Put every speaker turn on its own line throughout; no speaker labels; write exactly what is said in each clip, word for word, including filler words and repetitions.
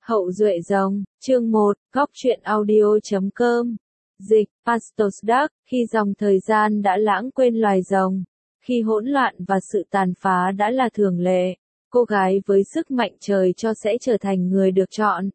Hậu duệ rồng, chương một, góc truyện audio chấm com. Dịch, Pastos Dark, khi dòng thời gian đã lãng quên loài rồng, khi hỗn loạn và sự tàn phá đã là thường lệ, cô gái với sức mạnh trời cho sẽ trở thành người được chọn.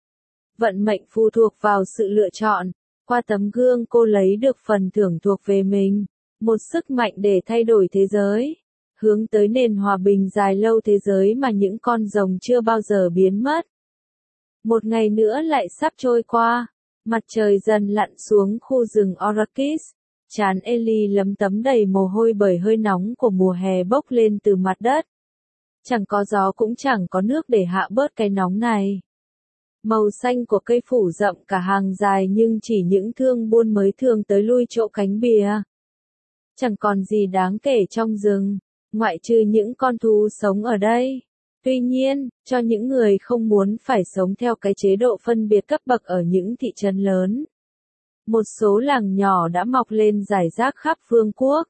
Vận mệnh phụ thuộc vào sự lựa chọn, qua tấm gương cô lấy được phần thưởng thuộc về mình, một sức mạnh để thay đổi thế giới, hướng tới nền hòa bình dài lâu thế giới mà những con rồng chưa bao giờ biến mất. Một ngày nữa lại sắp trôi qua, mặt trời dần lặn xuống khu rừng Arrakis, trán Ellie lấm tấm đầy mồ hôi bởi hơi nóng của mùa hè bốc lên từ mặt đất. Chẳng có gió cũng chẳng có nước để hạ bớt cái nóng này. Màu xanh của cây phủ rậm cả hàng dài nhưng chỉ những thương buôn mới thường tới lui chỗ cánh bìa. Chẳng còn gì đáng kể trong rừng, ngoại trừ những con thú sống ở đây. Tuy nhiên, cho những người không muốn phải sống theo cái chế độ phân biệt cấp bậc ở những thị trấn lớn, một số làng nhỏ đã mọc lên rải rác khắp vương quốc.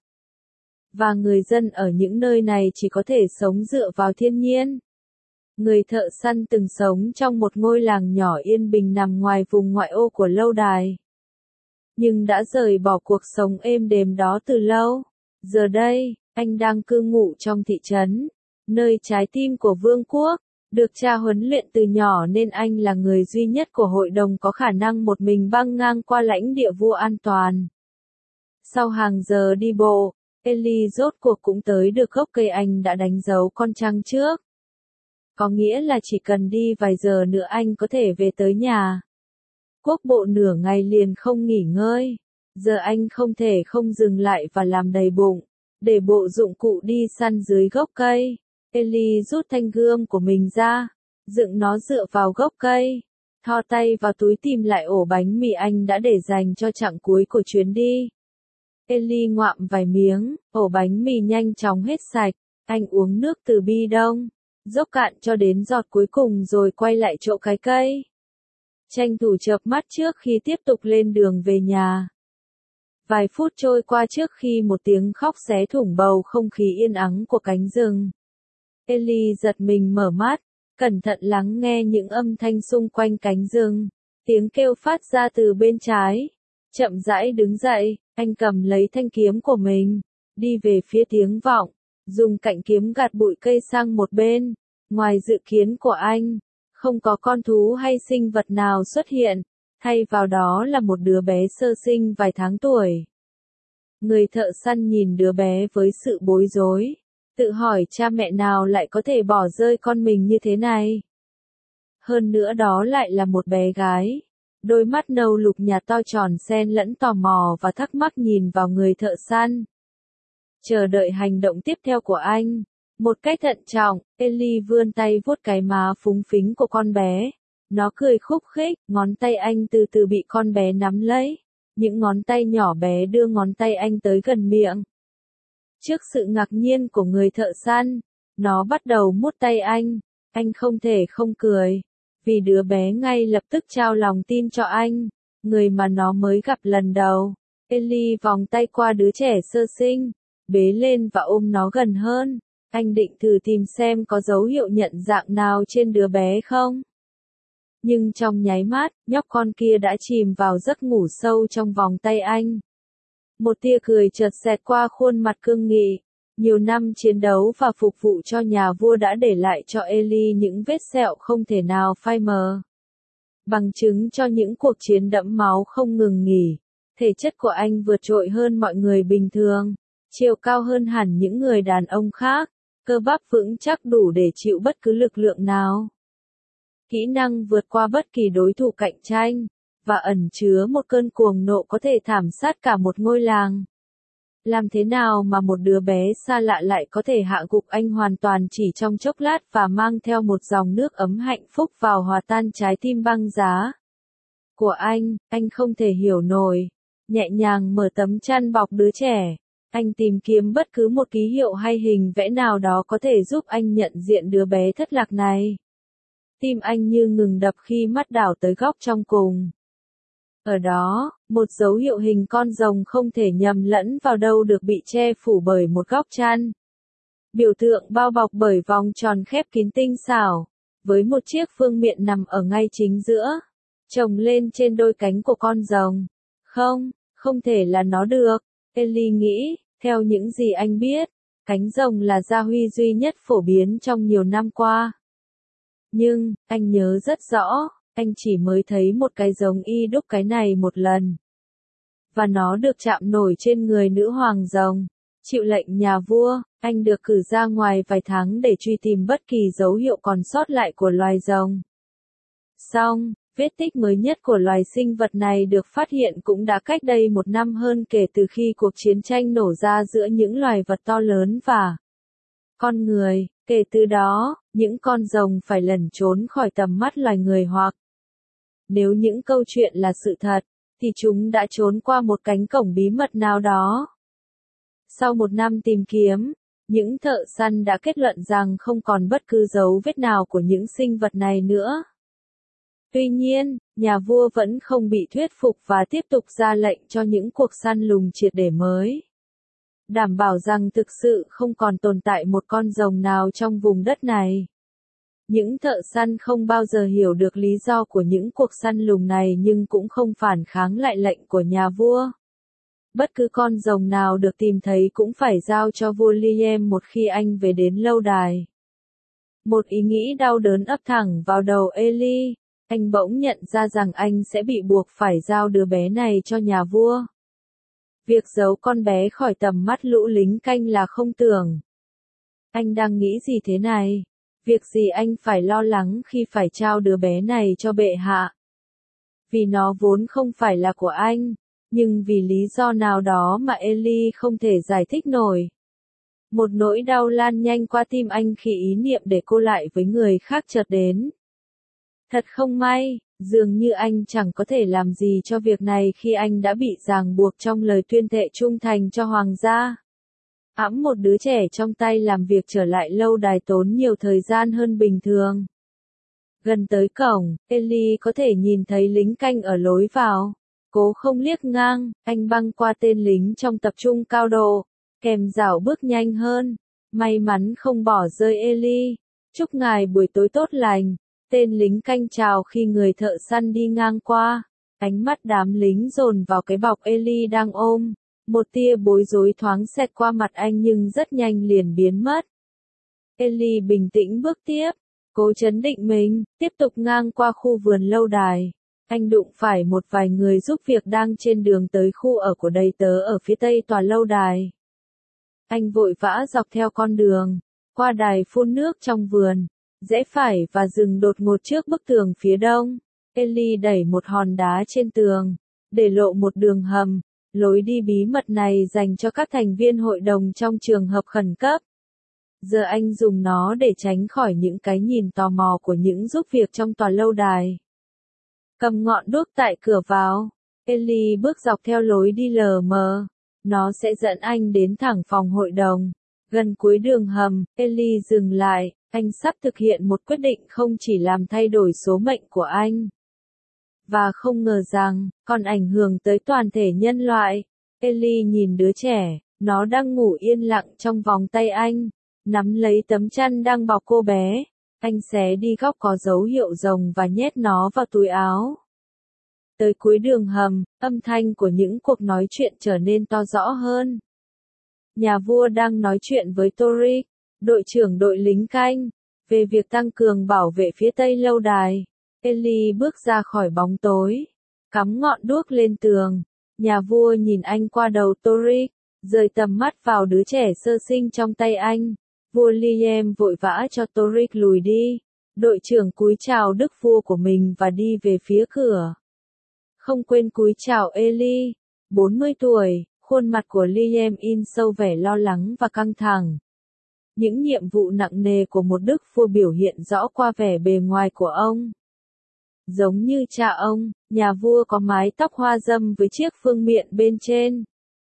Và người dân ở những nơi này chỉ có thể sống dựa vào thiên nhiên. Người thợ săn từng sống trong một ngôi làng nhỏ yên bình nằm ngoài vùng ngoại ô của lâu đài, nhưng đã rời bỏ cuộc sống êm đềm đó từ lâu. Giờ đây, anh đang cư ngụ trong thị trấn, nơi trái tim của vương quốc. Được cha huấn luyện từ nhỏ nên anh là người duy nhất của hội đồng có khả năng một mình băng ngang qua lãnh địa vua an toàn. Sau hàng giờ đi bộ, Ellie rốt cuộc cũng tới được gốc cây anh đã đánh dấu con trăng trước. Có nghĩa là chỉ cần đi vài giờ nữa anh có thể về tới nhà. Quốc bộ nửa ngày liền không nghỉ ngơi. Giờ anh không thể không dừng lại và làm đầy bụng, để bộ dụng cụ đi săn dưới gốc cây. Ellie rút thanh gươm của mình ra, dựng nó dựa vào gốc cây, thò tay vào túi tìm lại ổ bánh mì anh đã để dành cho chặng cuối của chuyến đi. Ellie ngoạm vài miếng, ổ bánh mì nhanh chóng hết sạch, anh uống nước từ bi đông, dốc cạn cho đến giọt cuối cùng rồi quay lại chỗ cái cây. Tranh thủ chợp mắt trước khi tiếp tục lên đường về nhà. Vài phút trôi qua trước khi một tiếng khóc xé thủng bầu không khí yên ắng của cánh rừng. Ellie giật mình mở mắt, cẩn thận lắng nghe những âm thanh xung quanh cánh rừng. Tiếng kêu phát ra từ bên trái. Chậm rãi đứng dậy, anh cầm lấy thanh kiếm của mình, đi về phía tiếng vọng, dùng cạnh kiếm gạt bụi cây sang một bên. Ngoài dự kiến của anh, không có con thú hay sinh vật nào xuất hiện, thay vào đó là một đứa bé sơ sinh vài tháng tuổi. Người thợ săn nhìn đứa bé với sự bối rối, tự hỏi cha mẹ nào lại có thể bỏ rơi con mình như thế này. Hơn nữa đó lại là một bé gái. Đôi mắt nâu lục nhạt to tròn xen lẫn tò mò và thắc mắc nhìn vào người thợ săn. Chờ đợi hành động tiếp theo của anh. Một cách thận trọng, Ellie vươn tay vuốt cái má phúng phính của con bé. Nó cười khúc khích, ngón tay anh từ từ bị con bé nắm lấy. Những ngón tay nhỏ bé đưa ngón tay anh tới gần miệng. Trước sự ngạc nhiên của người thợ săn, nó bắt đầu mút tay anh. Anh không thể không cười, vì đứa bé ngay lập tức trao lòng tin cho anh, người mà nó mới gặp lần đầu. Ellie vòng tay qua đứa trẻ sơ sinh, bế lên và ôm nó gần hơn. Anh định thử tìm xem có dấu hiệu nhận dạng nào trên đứa bé không. Nhưng trong nháy mắt, nhóc con kia đã chìm vào giấc ngủ sâu trong vòng tay anh. Một tia cười chợt xẹt qua khuôn mặt cương nghị. Nhiều năm chiến đấu và phục vụ cho nhà vua đã để lại cho Ellie những vết sẹo không thể nào phai mờ. Bằng chứng cho những cuộc chiến đẫm máu không ngừng nghỉ. Thể chất của anh vượt trội hơn mọi người bình thường. Chiều cao hơn hẳn những người đàn ông khác. Cơ bắp vững chắc đủ để chịu bất cứ lực lượng nào. Kỹ năng vượt qua bất kỳ đối thủ cạnh tranh. Và ẩn chứa một cơn cuồng nộ có thể thảm sát cả một ngôi làng. Làm thế nào mà một đứa bé xa lạ lại có thể hạ gục anh hoàn toàn chỉ trong chốc lát và mang theo một dòng nước ấm hạnh phúc vào hòa tan trái tim băng giá của anh, anh không thể hiểu nổi. Nhẹ nhàng mở tấm chăn bọc đứa trẻ, anh tìm kiếm bất cứ một ký hiệu hay hình vẽ nào đó có thể giúp anh nhận diện đứa bé thất lạc này. Tim anh như ngừng đập khi mắt đảo tới góc trong cùng. Ở đó, một dấu hiệu hình con rồng không thể nhầm lẫn vào đâu được bị che phủ bởi một góc chăn. Biểu tượng bao bọc bởi vòng tròn khép kín tinh xảo. với một chiếc phương miện nằm ở ngay chính giữa, chồng lên trên đôi cánh của con rồng. Không, không thể là nó được, Ellie nghĩ, theo những gì anh biết, cánh rồng là gia huy duy nhất phổ biến trong nhiều năm qua. Nhưng, anh nhớ rất rõ, anh chỉ mới thấy một cái giống y đúc cái này một lần. Và nó được chạm nổi trên người nữ hoàng rồng. Chịu lệnh nhà vua, anh được cử ra ngoài vài tháng để truy tìm bất kỳ dấu hiệu còn sót lại của loài rồng. Song, vết tích mới nhất của loài sinh vật này được phát hiện cũng đã cách đây một năm hơn kể từ khi cuộc chiến tranh nổ ra giữa những loài vật to lớn và con người. Kể từ đó, những con rồng phải lẩn trốn khỏi tầm mắt loài người hoặc, nếu những câu chuyện là sự thật, thì chúng đã trốn qua một cánh cổng bí mật nào đó. Sau một năm tìm kiếm, những thợ săn đã kết luận rằng không còn bất cứ dấu vết nào của những sinh vật này nữa. Tuy nhiên, nhà vua vẫn không bị thuyết phục và tiếp tục ra lệnh cho những cuộc săn lùng triệt để mới. Đảm bảo rằng thực sự không còn tồn tại một con rồng nào trong vùng đất này. Những thợ săn không bao giờ hiểu được lý do của những cuộc săn lùng này nhưng cũng không phản kháng lại lệnh của nhà vua. Bất cứ con rồng nào được tìm thấy cũng phải giao cho vua Liam một khi anh về đến lâu đài. Một ý nghĩ đau đớn ập thẳng vào đầu Ellie, anh bỗng nhận ra rằng anh sẽ bị buộc phải giao đứa bé này cho nhà vua. Việc giấu con bé khỏi tầm mắt lũ lính canh là không tưởng. Anh đang nghĩ gì thế này? Việc gì anh phải lo lắng khi phải trao đứa bé này cho bệ hạ? Vì nó vốn không phải là của anh, nhưng vì lý do nào đó mà Ellie không thể giải thích nổi. Một nỗi đau lan nhanh qua tim anh khi ý niệm để cô lại với người khác chợt đến. Thật không may, dường như anh chẳng có thể làm gì cho việc này khi anh đã bị ràng buộc trong lời tuyên thệ trung thành cho hoàng gia. Ẵm một đứa trẻ trong tay làm việc trở lại lâu đài tốn nhiều thời gian hơn bình thường. Gần tới cổng, Ellie có thể nhìn thấy lính canh ở lối vào. Cố không liếc ngang, anh băng qua tên lính trong tập trung cao độ, kèm dạo bước nhanh hơn. May mắn không bỏ rơi Ellie. Chúc ngài buổi tối tốt lành. Tên lính canh chào khi người thợ săn đi ngang qua. Ánh mắt đám lính dồn vào cái bọc Ellie đang ôm. Một tia bối rối thoáng xẹt qua mặt anh nhưng rất nhanh liền biến mất. Ellie bình tĩnh bước tiếp, cố trấn định mình, tiếp tục ngang qua khu vườn lâu đài. Anh đụng phải một vài người giúp việc đang trên đường tới khu ở của đầy tớ ở phía tây tòa lâu đài. Anh vội vã dọc theo con đường, qua đài phun nước trong vườn, rẽ phải và dừng đột ngột trước bức tường phía đông. Ellie đẩy một hòn đá trên tường, để lộ một đường hầm. Lối đi bí mật này dành cho các thành viên hội đồng trong trường hợp khẩn cấp. Giờ anh dùng nó để tránh khỏi những cái nhìn tò mò của những giúp việc trong tòa lâu đài. Cầm ngọn đuốc tại cửa vào, Ellie bước dọc theo lối đi lờ mờ. Nó sẽ dẫn anh đến thẳng phòng hội đồng. Gần cuối đường hầm, Ellie dừng lại, anh sắp thực hiện một quyết định không chỉ làm thay đổi số mệnh của anh. Và không ngờ rằng, còn ảnh hưởng tới toàn thể nhân loại. Ellie nhìn đứa trẻ, nó đang ngủ yên lặng trong vòng tay anh, nắm lấy tấm chăn đang bọc cô bé. Anh xé đi góc có dấu hiệu rồng và nhét nó vào túi áo. Tới cuối đường hầm, âm thanh của những cuộc nói chuyện trở nên to rõ hơn. Nhà vua đang nói chuyện với Toric, đội trưởng đội lính canh, về việc tăng cường bảo vệ phía tây lâu đài. Ellie bước ra khỏi bóng tối, cắm ngọn đuốc lên tường. Nhà vua nhìn anh qua đầu Toric, rời tầm mắt vào đứa trẻ sơ sinh trong tay anh. Vua Liam vội vã cho Toric lùi đi. Đội trưởng cúi chào đức vua của mình và đi về phía cửa. Không quên cúi chào Ellie, bốn mươi tuổi, khuôn mặt của Liam in sâu vẻ lo lắng và căng thẳng. Những nhiệm vụ nặng nề của một đức vua biểu hiện rõ qua vẻ bề ngoài của ông. Giống như cha ông, nhà vua có mái tóc hoa râm với chiếc phương miện bên trên.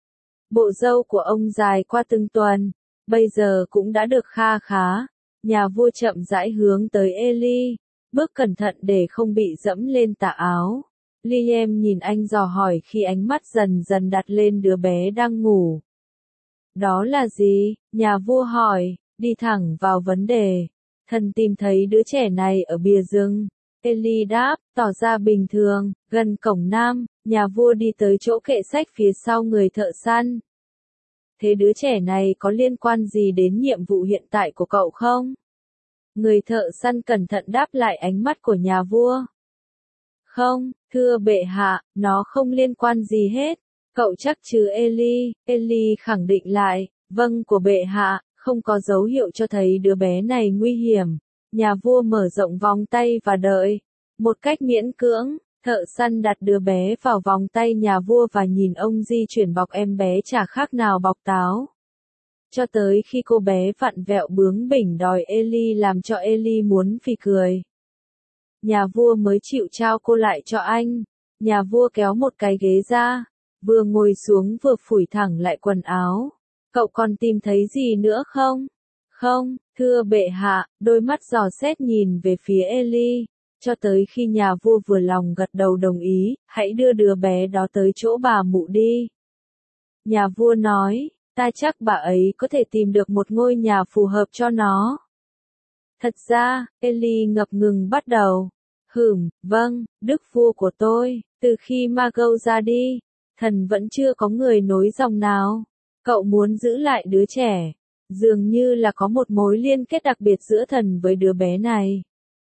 Bộ râu của ông dài qua từng tuần, bây giờ cũng đã được kha khá. Nhà vua chậm rãi hướng tới Ellie, bước cẩn thận để không bị dẫm lên tà áo. Liam nhìn anh dò hỏi khi ánh mắt dần dần đặt lên đứa bé đang ngủ. Đó là gì? Nhà vua hỏi, đi thẳng vào vấn đề. Thần tìm thấy đứa trẻ này ở bìa rừng. Eli đáp, tỏ ra bình thường, gần cổng nam, nhà vua đi tới chỗ kệ sách phía sau người thợ săn. Thế đứa trẻ này có liên quan gì đến nhiệm vụ hiện tại của cậu không? Người thợ săn cẩn thận đáp lại ánh mắt của nhà vua. Không, thưa bệ hạ, nó không liên quan gì hết. Cậu chắc chứ Eli? Eli khẳng định lại, vâng của bệ hạ, không có dấu hiệu cho thấy đứa bé này nguy hiểm. Nhà vua mở rộng vòng tay và đợi. Một cách miễn cưỡng, thợ săn đặt đứa bé vào vòng tay nhà vua và nhìn ông di chuyển bọc em bé chả khác nào bọc táo. Cho tới khi cô bé vặn vẹo bướng bỉnh đòi Eli làm cho Eli muốn phì cười. Nhà vua mới chịu trao cô lại cho anh. Nhà vua kéo một cái ghế ra, vừa ngồi xuống vừa phủi thẳng lại quần áo. Cậu còn tìm thấy gì nữa không? Không, thưa bệ hạ, đôi mắt dò xét nhìn về phía Eli. Cho tới khi nhà vua vừa lòng gật đầu đồng ý, hãy đưa đứa bé đó tới chỗ bà mụ đi. Nhà vua nói, ta chắc bà ấy có thể tìm được một ngôi nhà phù hợp cho nó. Thật ra, Eli ngập ngừng bắt đầu. Hửm, vâng, đức vua của tôi, từ khi Margot ra đi, thần vẫn chưa có người nối dòng nào. Cậu muốn giữ lại đứa trẻ. Dường như là có một mối liên kết đặc biệt giữa thần với đứa bé này.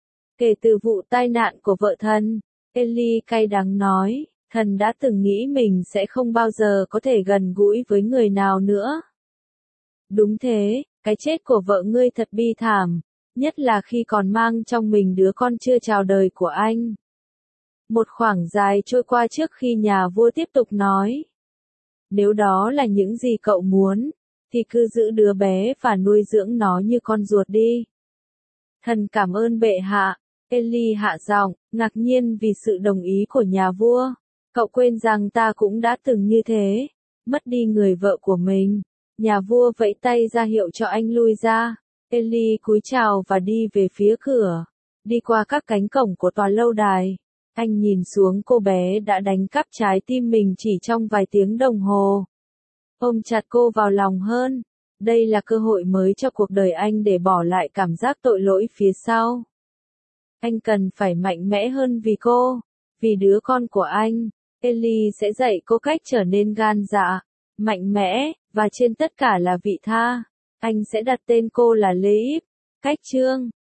Kể từ vụ tai nạn của vợ thần, Eli cay đắng nói, thần đã từng nghĩ mình sẽ không bao giờ có thể gần gũi với người nào nữa. Đúng thế, cái chết của vợ ngươi thật bi thảm, nhất là khi còn mang trong mình đứa con chưa chào đời của anh. Một khoảng dài trôi qua trước khi nhà vua tiếp tục nói. Nếu đó là những gì cậu muốn, thì cứ giữ đứa bé và nuôi dưỡng nó như con ruột đi. Thần cảm ơn bệ hạ. Eli hạ giọng, ngạc nhiên vì sự đồng ý của nhà vua. Cậu quên rằng ta cũng đã từng như thế, mất đi người vợ của mình. Nhà vua vẫy tay ra hiệu cho anh lui ra. Eli cúi chào và đi về phía cửa. Đi qua các cánh cổng của tòa lâu đài. Anh nhìn xuống cô bé đã đánh cắp trái tim mình chỉ trong vài tiếng đồng hồ. Ôm chặt cô vào lòng hơn. Đây là cơ hội mới cho cuộc đời anh để bỏ lại cảm giác tội lỗi phía sau. Anh cần phải mạnh mẽ hơn vì cô, vì đứa con của anh. Eli sẽ dạy cô cách trở nên gan dạ, mạnh mẽ, và trên tất cả là vị tha. Anh sẽ đặt tên cô là Leib. Cách chương